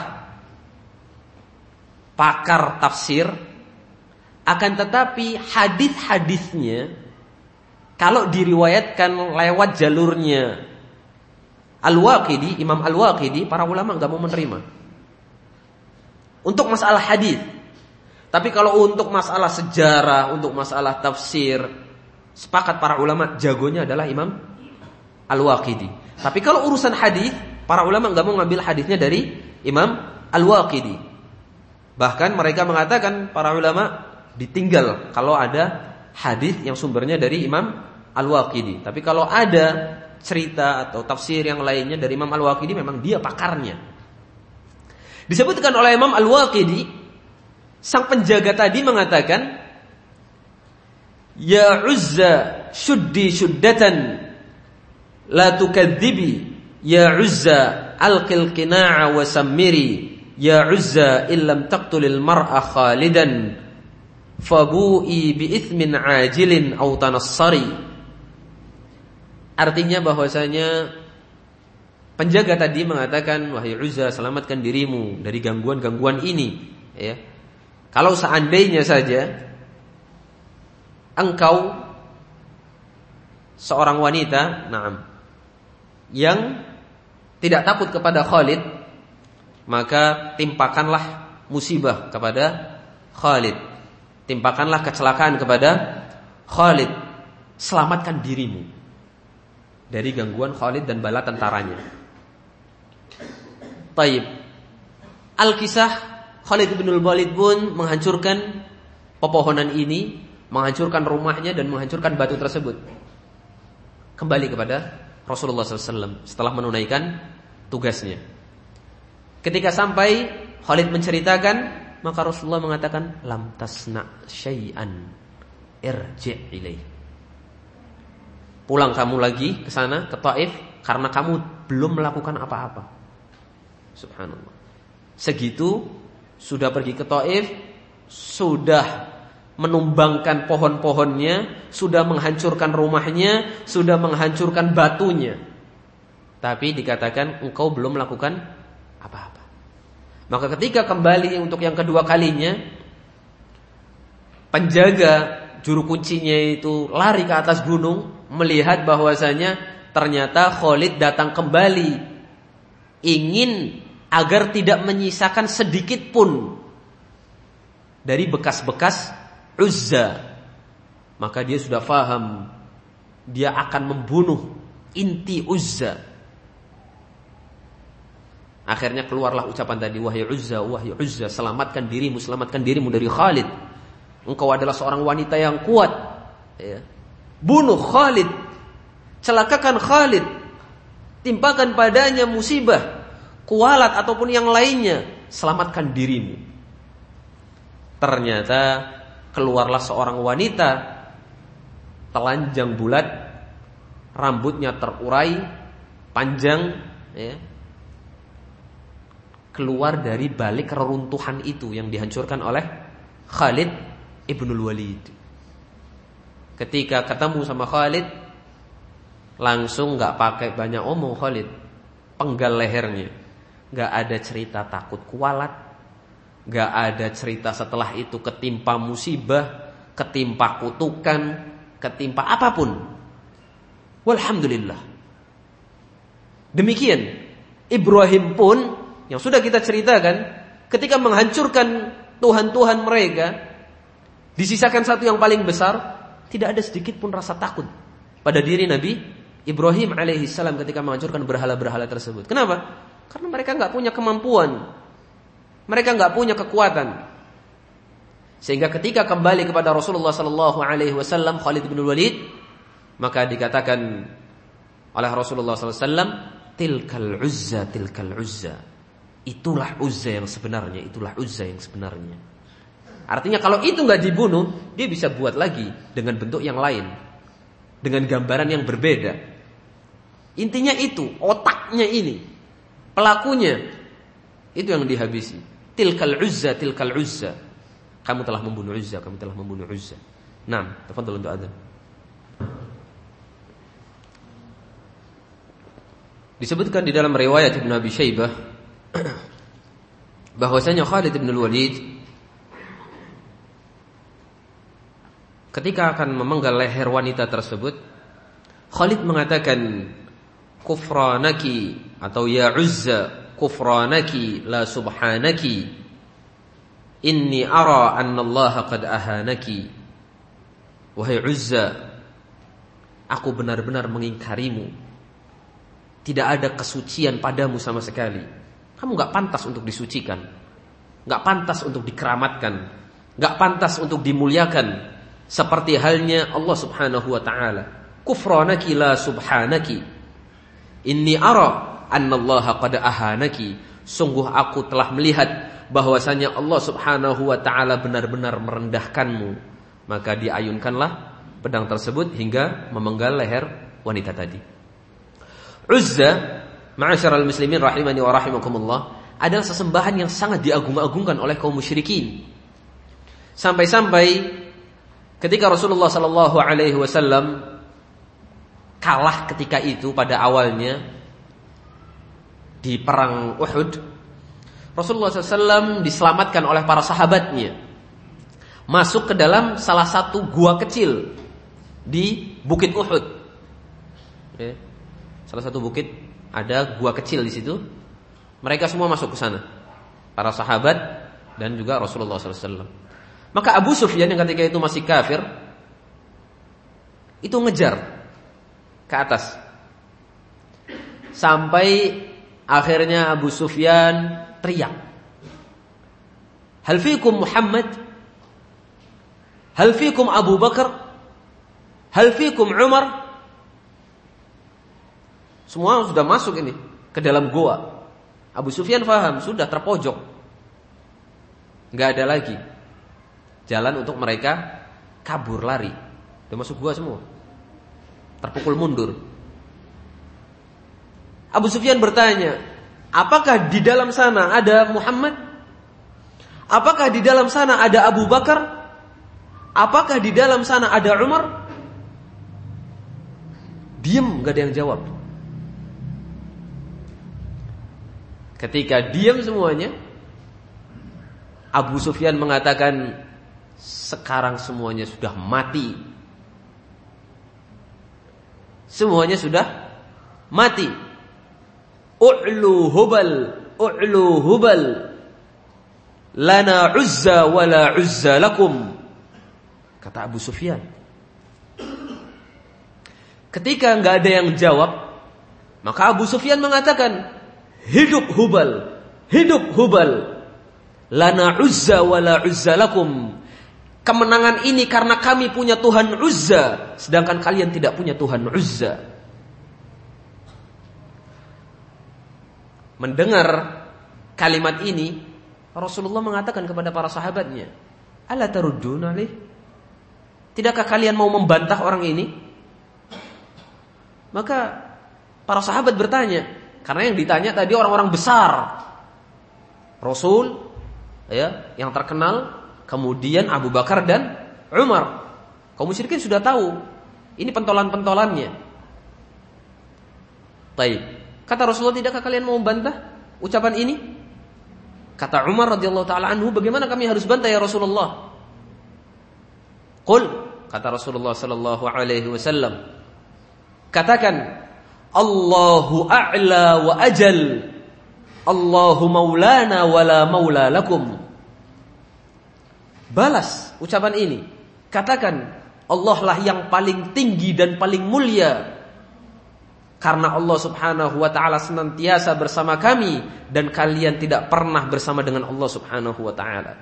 pakar tafsir. Akan tetapi hadis-hadisnya kalau diriwayatkan lewat jalurnya Al-Waqidi, Imam Al-Waqidi, para ulama enggak mau menerima. Untuk masalah hadis. Tapi kalau untuk masalah sejarah, untuk masalah tafsir, sepakat para ulama jagonya adalah Imam Al-Waqidi. Tapi kalau urusan hadis, para ulama enggak mau ngambil hadisnya dari Imam Al-Waqidi. Bahkan mereka mengatakan para ulama ditinggal kalau ada hadis yang sumbernya dari Imam Al-Waqidi. Tapi kalau ada cerita atau tafsir yang lainnya dari Imam Al-Waqidi, memang dia pakarnya. Disebutkan oleh Imam Al-Waqidi, sang penjaga tadi mengatakan, "Ya Uzza, syuddi syuddatan la tukadzibi, ya Uzza, alqil qina'a wa sammiri, ya Uzza, illam taqtulil mar'a khalidan fabu'i bi'ithmin ajilin aw tanassari." Artinya bahwasanya penjaga tadi mengatakan, "Wahai Uzza, selamatkan dirimu dari gangguan-gangguan ini." Ya. Kalau seandainya saja engkau seorang wanita, yang tidak takut kepada Khalid, maka timpakanlah musibah kepada Khalid. Timpakanlah kecelakaan kepada Khalid. Selamatkan dirimu dari gangguan Khalid dan bala tentaranya. Taib. Al-kisah Khalid bin Walid pun menghancurkan pepohonan ini, menghancurkan rumahnya dan menghancurkan batu tersebut. Kembali kepada Rasulullah SAW setelah menunaikan tugasnya. Ketika sampai Khalid menceritakan, maka Rasulullah mengatakan, "Lam tasna syai'an, irji' ilaih." Pulang kamu lagi ke sana, ke Taif, karena kamu belum melakukan apa-apa. Subhanallah. Segitu sudah pergi ke Taif, sudah menumbangkan pohon-pohonnya, sudah menghancurkan rumahnya, sudah menghancurkan batunya. Tapi dikatakan engkau belum melakukan apa-apa. Maka ketika kembali untuk yang kedua kalinya, penjaga juru kuncinya itu lari ke atas gunung, melihat bahwasanya ternyata Khalid datang kembali, ingin agar tidak menyisakan sedikit pun dari bekas-bekas Uzza. Maka dia sudah faham, dia akan membunuh inti Uzza. Akhirnya keluarlah ucapan tadi, "Wahai Uzza, selamatkan dirimu dari Khalid. Engkau adalah seorang wanita yang kuat. Ya. Bunuh Khalid, celakakan Khalid, timpakan padanya musibah, kualat ataupun yang lainnya, selamatkan dirimu." Ternyata keluarlah seorang wanita, telanjang bulat, rambutnya terurai, panjang, ya, keluar dari balik reruntuhan itu yang dihancurkan oleh Khalid ibnul Walid. Ketika ketemu sama Khalid, langsung gak pakai banyak omong Khalid, penggal lehernya. Gak ada cerita takut kualat, gak ada cerita setelah itu ketimpa musibah, ketimpa kutukan, ketimpa apapun. Walhamdulillah. Demikian Ibrahim pun yang sudah kita ceritakan, ketika menghancurkan Tuhan-Tuhan mereka, disisakan satu yang paling besar, tidak ada sedikit pun rasa takut pada diri Nabi Ibrahim alaihissalam ketika menghancurkan berhala-berhala tersebut. Kenapa? Karena mereka gak punya kemampuan, mereka gak punya kekuatan. Sehingga ketika kembali kepada Rasulullah SAW, Khalid bin Walid, maka dikatakan oleh Rasulullah SAW, tilkal Uzza, itulah Uzza yang sebenarnya, itulah Uzza yang sebenarnya. Artinya kalau itu nggak dibunuh, dia bisa buat lagi dengan bentuk yang lain, dengan gambaran yang berbeda. Intinya itu, otaknya ini, pelakunya itu yang dihabisi. Tilkal Uzza, tilkal Uzza. Kamu telah membunuh Uzza, kamu telah membunuh Uzza. Naam, tafadhal untuk adzan. Disebutkan di dalam riwayat Ibnu Abi Syaibah bahwasanya Khalid bin Walid ketika akan memenggal leher wanita tersebut, Khalid mengatakan, kufranaki, atau ya Uzza, kufranaki la subhanaki, inni ara anna Allah qad ahanaki. Wahai Uzza, aku benar-benar mengingkarimu. Tidak ada kesucian padamu sama sekali. Kamu gak pantas untuk disucikan, gak pantas untuk dikeramatkan, gak pantas untuk dimuliakan, seperti halnya Allah subhanahu wa ta'ala. Kufranaki la subhanaki, inni ara annallaha qad ahanaki. Sungguh aku telah melihat bahwasanya Allah subhanahu wa ta'ala benar-benar merendahkanmu. Maka diayunkanlah pedang tersebut hingga memenggal leher wanita tadi. Uzza, ma'asyiral muslimin rahimani wa rahimakumullah, adalah sesembahan yang sangat diagung-agungkan oleh kaum musyrikin. Sampai-sampai ketika Rasulullah sallallahu alaihi wasallam kalah ketika itu pada awalnya di perang Uhud, Rasulullah SAW diselamatkan oleh para sahabatnya, masuk ke dalam salah satu gua kecil di Bukit Uhud. Salah satu bukit ada gua kecil di situ. Mereka semua masuk ke sana, para sahabat dan juga Rasulullah SAW. Maka Abu Sufyan yang ketika itu masih kafir itu ngejar ke atas, sampai akhirnya Abu Sufyan teriak, hal fikum Muhammad, hal fikum Abu Bakar, hal fikum Umar. Semua sudah masuk ini ke dalam goa. Abu Sufyan faham, sudah terpojok, gak ada lagi jalan untuk mereka kabur lari. Sudah masuk gua semua, terpukul mundur. Abu Sufyan bertanya, apakah di dalam sana ada Muhammad? Apakah di dalam sana ada Abu Bakar? Apakah di dalam sana ada Umar? Diam, gak ada yang jawab. Ketika diam semuanya, Abu Sufyan mengatakan, sekarang semuanya sudah mati. Semuanya sudah mati. U'lu hubal, lana Uzza wala Uzza lakum, kata Abu Sufyan. Ketika enggak ada yang jawab, maka Abu Sufyan mengatakan, hidup Hubal, lana Uzza wala Uzza lakum. Kemenangan ini karena kami punya Tuhan Uzza, sedangkan kalian tidak punya Tuhan Uzza. Mendengar kalimat ini, Rasulullah mengatakan kepada para sahabatnya, ala taruddun alaih, tidakkah kalian mau membantah orang ini? Maka para sahabat bertanya, karena yang ditanya tadi orang-orang besar, Rasul ya, yang terkenal, kemudian Abu Bakar dan Umar. Kaum musyrikin sudah tahu ini pentolan-pentolannya. Baik, kata Rasulullah, tidakkah kalian mau membantah ucapan ini? Kata Umar radhiyallahu taala anhu, bagaimana kami harus bantah ya Rasulullah? Qul, kata Rasulullah sallallahu alaihi wasallam, katakan, Allahu a'la wa ajal, Allahu maulana wala maula lakum. Balas ucapan ini, katakan, Allah lah yang paling tinggi dan paling mulia, karena Allah subhanahu wa ta'ala senantiasa bersama kami, dan kalian tidak pernah bersama dengan Allah subhanahu wa ta'ala.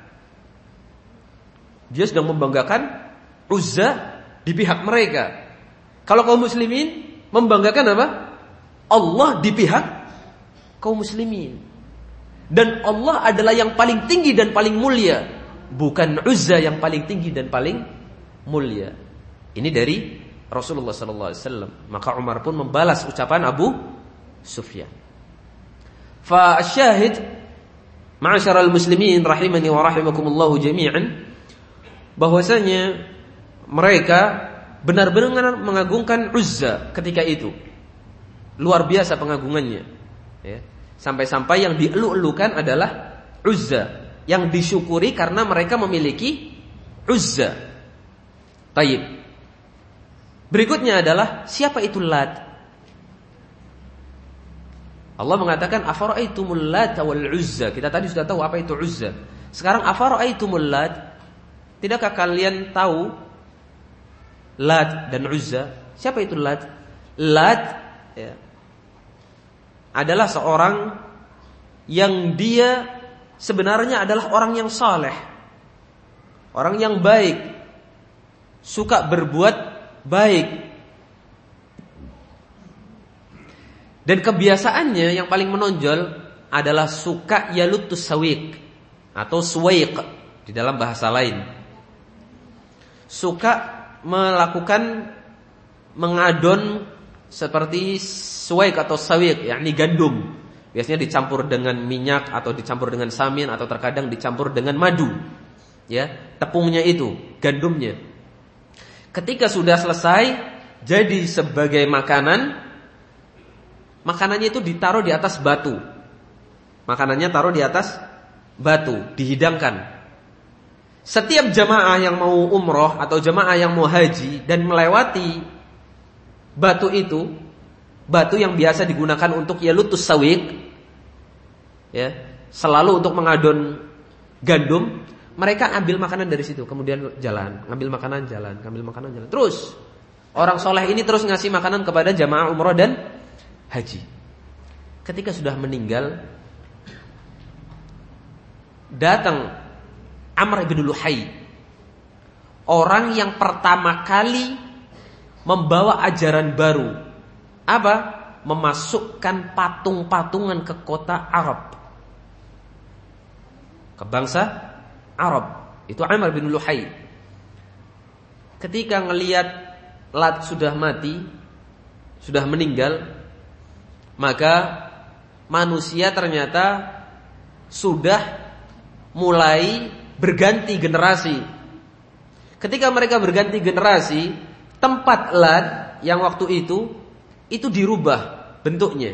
Dia sedang membanggakan Uzza di pihak mereka. Kalau kaum muslimin membanggakan apa? Allah di pihak kaum muslimin. Dan Allah adalah yang paling tinggi dan paling mulia. bukan Uzza yang paling tinggi dan paling mulia. Ini dari Rasulullah SAW. Maka Umar pun membalas ucapan Abu Sufyan. Fa syahid ma'asyaral muslimin rahimani wa rahimakumullahu jami'an, bahwasanya mereka benar-benar mengagungkan Uzza ketika itu. Luar biasa pengagungannya, ya. Sampai-sampai yang dielu-elukan adalah Uzza, yang disyukuri karena mereka memiliki Uzza. Taib. Berikutnya adalah siapa itu Lat? Allah mengatakan afara'aitumul Lat wal Uzza. Kita tadi sudah tahu apa itu Uzza. Sekarang afara'aitumul Lat. Tidakkah kalian tahu Lat dan Uzza? Siapa itu Lat? Lat, ya, adalah seorang yang dia sebenarnya adalah orang yang saleh, orang yang baik, suka berbuat baik. Dan kebiasaannya yang paling menonjol adalah suka yalutus sawiq atau suwaiq di dalam bahasa lain. Suka melakukan mengadon seperti suwaiq atau sawiq, yakni gandum. Biasanya dicampur dengan minyak atau dicampur dengan samin atau terkadang dicampur dengan madu. Ya, tepungnya itu, gandumnya. Ketika sudah selesai jadi sebagai makanan, makanannya itu ditaruh di atas batu. Makanannya taruh di atas batu, dihidangkan. Setiap jamaah yang mau umroh atau jamaah yang mau haji dan melewati batu itu, batu yang biasa digunakan untuk yalutus sawiq, ya, selalu untuk mengadon gandum, mereka ambil makanan dari situ, kemudian jalan, ngambil makanan jalan, ngambil makanan jalan. Terus orang soleh ini terus ngasih makanan kepada jamaah umroh dan haji. Ketika sudah meninggal, datang Amr bin Luhai, orang yang pertama kali membawa ajaran baru. Apa? Memasukkan patung-patungan ke kota Arab, ke bangsa Arab. Itu Amr bin Luhai. Ketika ngelihat Lat sudah mati, sudah meninggal, maka manusia ternyata sudah mulai berganti generasi. Ketika mereka berganti generasi, tempat Lat yang waktu itu dirubah bentuknya.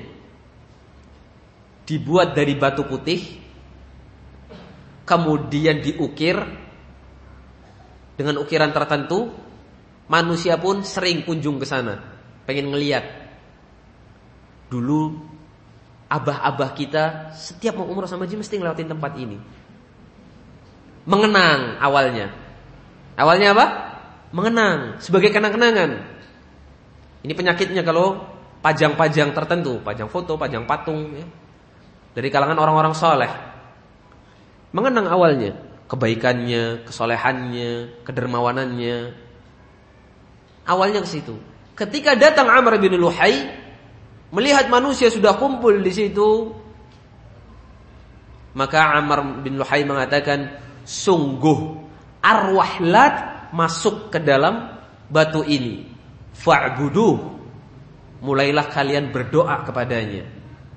Dibuat dari batu putih, kemudian diukir dengan ukiran tertentu. Manusia pun sering kunjung ke sana, pengen ngeliat. Dulu abah-abah kita setiap mau umroh sama haji mesti ngelewatin tempat ini. Mengenang awalnya. Awalnya apa? Mengenang sebagai kenang-kenangan. Ini penyakitnya kalau pajang-pajang tertentu, pajang foto, pajang patung, ya, dari kalangan orang-orang soleh. Mengenang awalnya, kebaikannya, kesolehannya, kedermawanannya. Awalnya ke situ. Ketika datang Amr bin Luhai, melihat manusia sudah kumpul di situ, maka Amr bin Luhai mengatakan, sungguh arwah Lat masuk ke dalam batu ini. Fa'buduh, mulailah kalian berdoa kepadanya.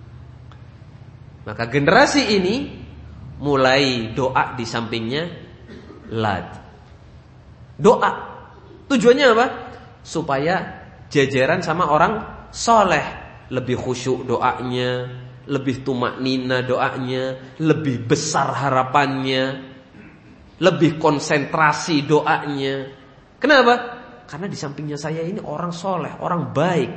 Maka generasi ini mulai doa di sampingnya Lat. Doa. Tujuannya apa? Supaya jajaran sama orang soleh lebih khusyuk doanya, lebih tumaknina doanya, lebih besar harapannya, lebih konsentrasi doanya. Kenapa? Karena di sampingnya saya ini orang soleh, orang baik.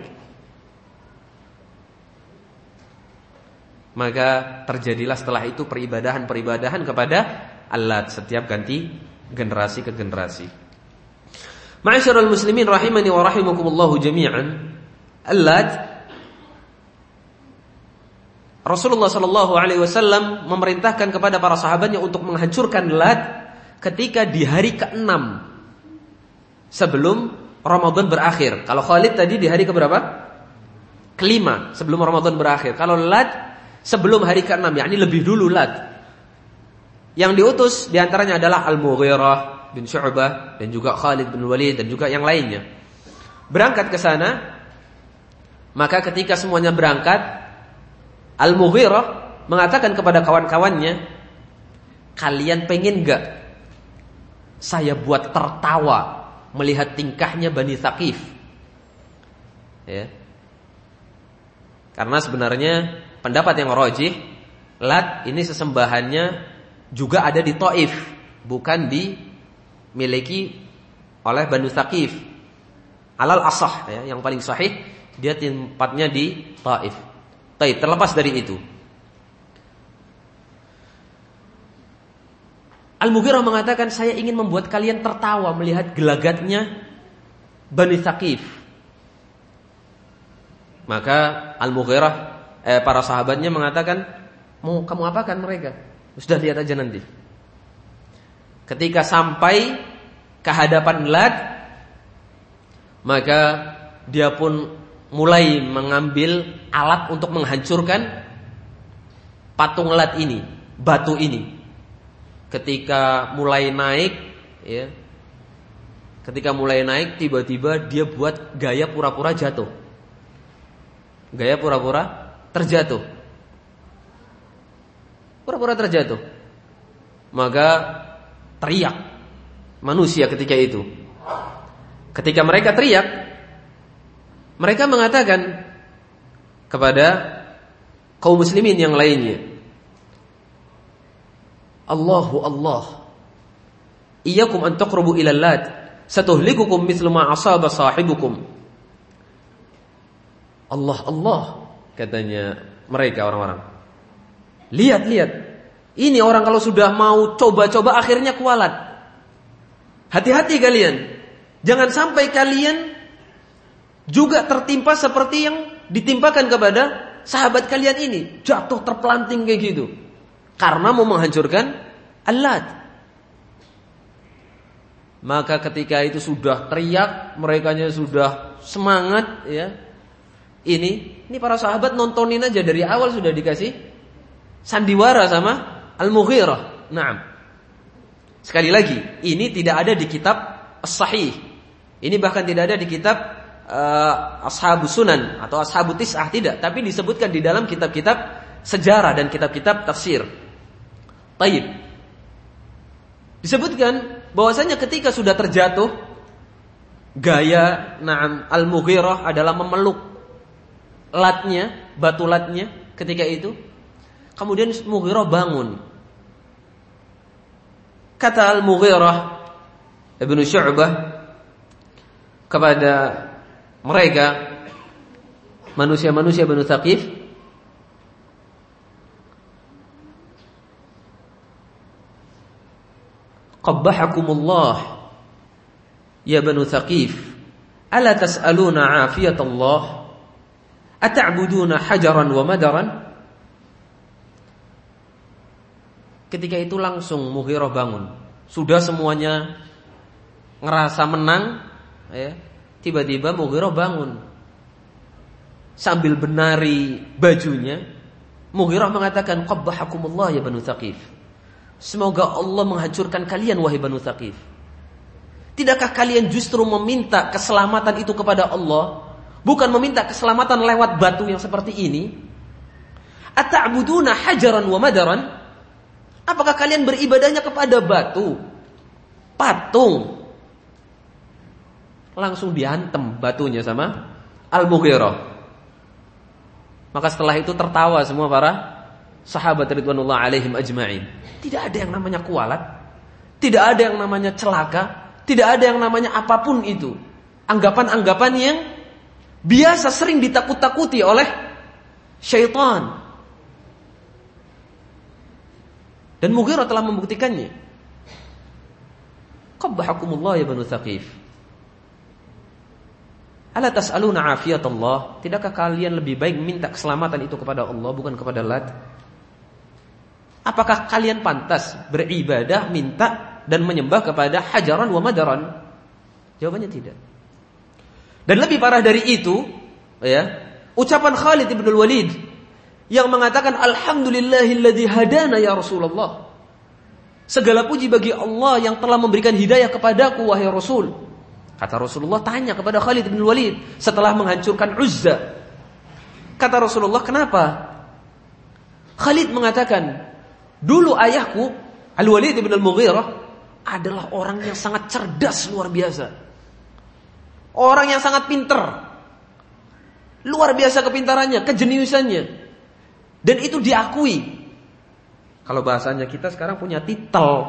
Maka terjadilah setelah itu peribadahan kepada Allah setiap ganti generasi ke generasi. Ma'asyiral muslimin rahimani wa rahimakumullahu jami'an. Al-Lat, Rasulullah sallallahu alaihi wasallam memerintahkan kepada para sahabatnya untuk menghancurkan Lat ketika di hari ke-6 sebelum Ramadan berakhir. Kalau Khalid tadi di hari keberapa? Ke-5 sebelum Ramadan berakhir. Kalau Lat sebelum hari ke-6, yakni lebih dulu Lat. Yang diutus diantaranya adalah Al-Mughirah bin Syu'bah dan juga Khalid bin Walid dan juga yang lainnya. Berangkat ke sana, maka ketika semuanya berangkat, Al-Mughirah mengatakan kepada kawan-kawannya, kalian pengen gak saya buat tertawa melihat tingkahnya Bani Thaqif? Ya. Karena sebenarnya pendapat yang rajih, Lat ini sesembahannya juga ada di Taif, bukan dimiliki oleh Bani Thaqif. Alal asah, ya, yang paling sahih dia tempatnya di Taif. Taif, terlepas dari itu, Al-Mughirah mengatakan, saya ingin membuat kalian tertawa melihat gelagatnya Bani Thaqif. Maka Al-Mughirah, para sahabatnya mengatakan, mau kamu apakan mereka? Sudah lihat aja nanti. Ketika sampai ke hadapan Lat, maka dia pun mulai mengambil alat untuk menghancurkan patung Lat ini, batu ini. Ketika mulai naik, ya, ketika mulai naik, tiba-tiba dia buat gaya pura-pura jatuh, gaya pura-pura terjatuh, pura-pura terjatuh. Maka teriak manusia ketika itu. Ketika mereka teriak, mereka mengatakan kepada kaum muslimin yang lainnya, Allahu Allah, iyyakum an taqrabu ila Lat, satuhlikukum mithlu ma asaba sahibukum. Allah Allah, katanya mereka orang-orang. Lihat, ini orang kalau sudah mau coba-coba akhirnya kualat. Hati-hati kalian, jangan sampai kalian juga tertimpa seperti yang ditimpakan kepada sahabat kalian ini, jatuh terpelanting kayak gitu, karena mau menghancurkan Al-Lat. Maka ketika itu sudah teriak, merekanya sudah semangat, ya. Ini para sahabat nontonin aja dari awal sudah dikasih sandiwara sama Al-Mughirah. Naam. Sekali lagi, ini tidak ada di kitab As-Sahih. Ini bahkan tidak ada di kitab Ashabus Sunan atau Ashabut Tis'ah, tidak, tapi disebutkan di dalam kitab-kitab sejarah dan kitab-kitab tafsir. Taib. Disebutkan bahwasanya ketika sudah terjatuh, gaya Al-Mughirah adalah memeluk Latnya, batu Latnya ketika itu. Kemudian Mughirah bangun. Kata Al-Mughirah Ibnu Syu'bah kepada mereka, manusia-manusia Banu Thaqif, qabbahakumullah ya Banu Thaqif, ala tas'aluna afiyatallah, ata'buduna hajaran wa madaran. Ketika itu langsung Mughirah bangun. Sudah semuanya ngerasa menang, ya. Tiba-tiba Mughirah bangun sambil benari bajunya. Mughirah mengatakan, qabbahakumullah ya Banu Thaqif, semoga Allah menghancurkan kalian wahai Banu Thaqif. Tidakkah kalian justru meminta keselamatan itu kepada Allah, bukan meminta keselamatan lewat batu yang seperti ini? Ata'buduna hajaran wa madaran, apakah kalian beribadahnya kepada batu, patung? Langsung dihantam batunya sama Al-Mughirah. Maka setelah itu tertawa semua para sahabat ridwanullah alaihim ajma'in. Tidak ada yang namanya kualat, tidak ada yang namanya celaka, tidak ada yang namanya apapun itu. Anggapan-anggapan yang biasa sering ditakut-takuti oleh syaitan. Dan Mughirah telah membuktikannya. Qabbahakumullah ya Banu Thaqif, ala tas'aluna afiyatallah, tidakkah kalian lebih baik minta keselamatan itu kepada Allah bukan kepada Lat? Apakah kalian pantas beribadah, minta dan menyembah kepada hajaran wa madaran? Jawabannya tidak. Dan lebih parah dari itu, ya, ucapan Khalid bin Walid yang mengatakan alhamdulillahilladzi hadana ya Rasulullah. Segala puji bagi Allah yang telah memberikan hidayah kepadaku, wahai Rasul. Kata Rasulullah tanya kepada Khalid bin Walid setelah menghancurkan Uzza. Kata Rasulullah, kenapa? Khalid mengatakan, dulu ayahku Al-Walid bin Al-Mughirah adalah orang yang sangat cerdas luar biasa. Orang yang sangat pintar. Luar biasa kepintarannya, kejeniusannya. Dan itu diakui. Kalau bahasanya kita sekarang punya titel,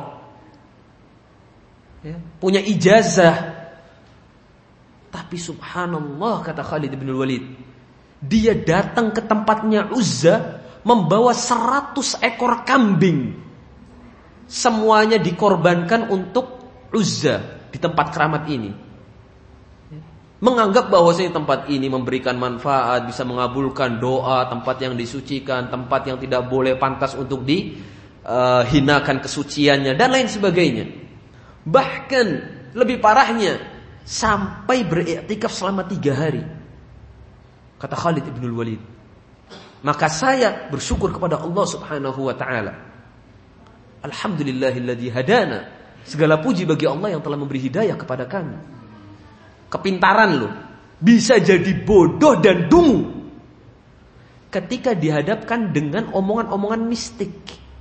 ya, punya ijazah. Tapi subhanallah, kata Khalid bin Walid, dia datang ke tempatnya Uzza membawa 100 ekor kambing. Semuanya dikorbankan untuk Uzza di tempat keramat ini. Menganggap bahwasanya tempat ini memberikan manfaat, bisa mengabulkan doa, tempat yang disucikan, tempat yang tidak boleh pantas untuk dihinakan kesuciannya dan lain sebagainya. Bahkan lebih parahnya, sampai beriktikaf selama 3 hari. Kata Khalid bin Walid, maka saya bersyukur kepada Allah Subhanahu wa taala. Alhamdulillahilladzi hadana. Segala puji bagi Allah yang telah memberi hidayah kepada kami. Kepintaran lo bisa jadi bodoh dan dungu ketika dihadapkan dengan omongan-omongan mistik.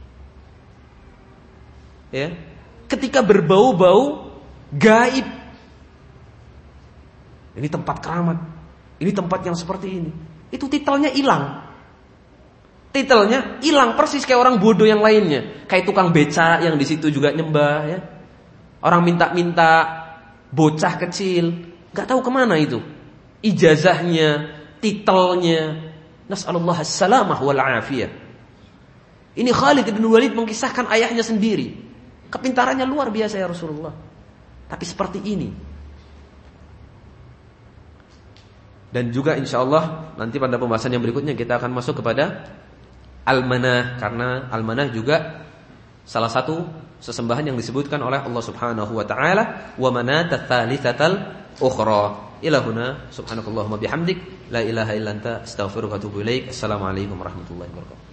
Ya, ketika berbau-bau gaib. Ini tempat keramat, ini tempat yang seperti ini. Itu titelnya hilang. Titelnya hilang persis kayak orang bodoh yang lainnya. Kayak tukang beca yang di situ juga nyembah, ya. Orang minta-minta, bocah kecil, gak tahu kemana itu ijazahnya, titelnya. Nas'alullah as-salamah wal afiyah. Ini Khalid bin Walid mengkisahkan ayahnya sendiri. Kepintarannya luar biasa ya Rasulullah. Tapi seperti ini. Dan juga insyaallah nanti pada pembahasan yang berikutnya kita akan masuk kepada Al-Manah. Karena Al-Manah juga salah satu sesembahan yang disebutkan oleh Allah Subhanahu wa taala, wa manata tsalitsatal ukhra. Ila huna subhanakallahumma bihamdik la ilaha illa anta astaghfiruka wa atubu ilaik. Assalamualaikum warahmatullahi wabarakatuh.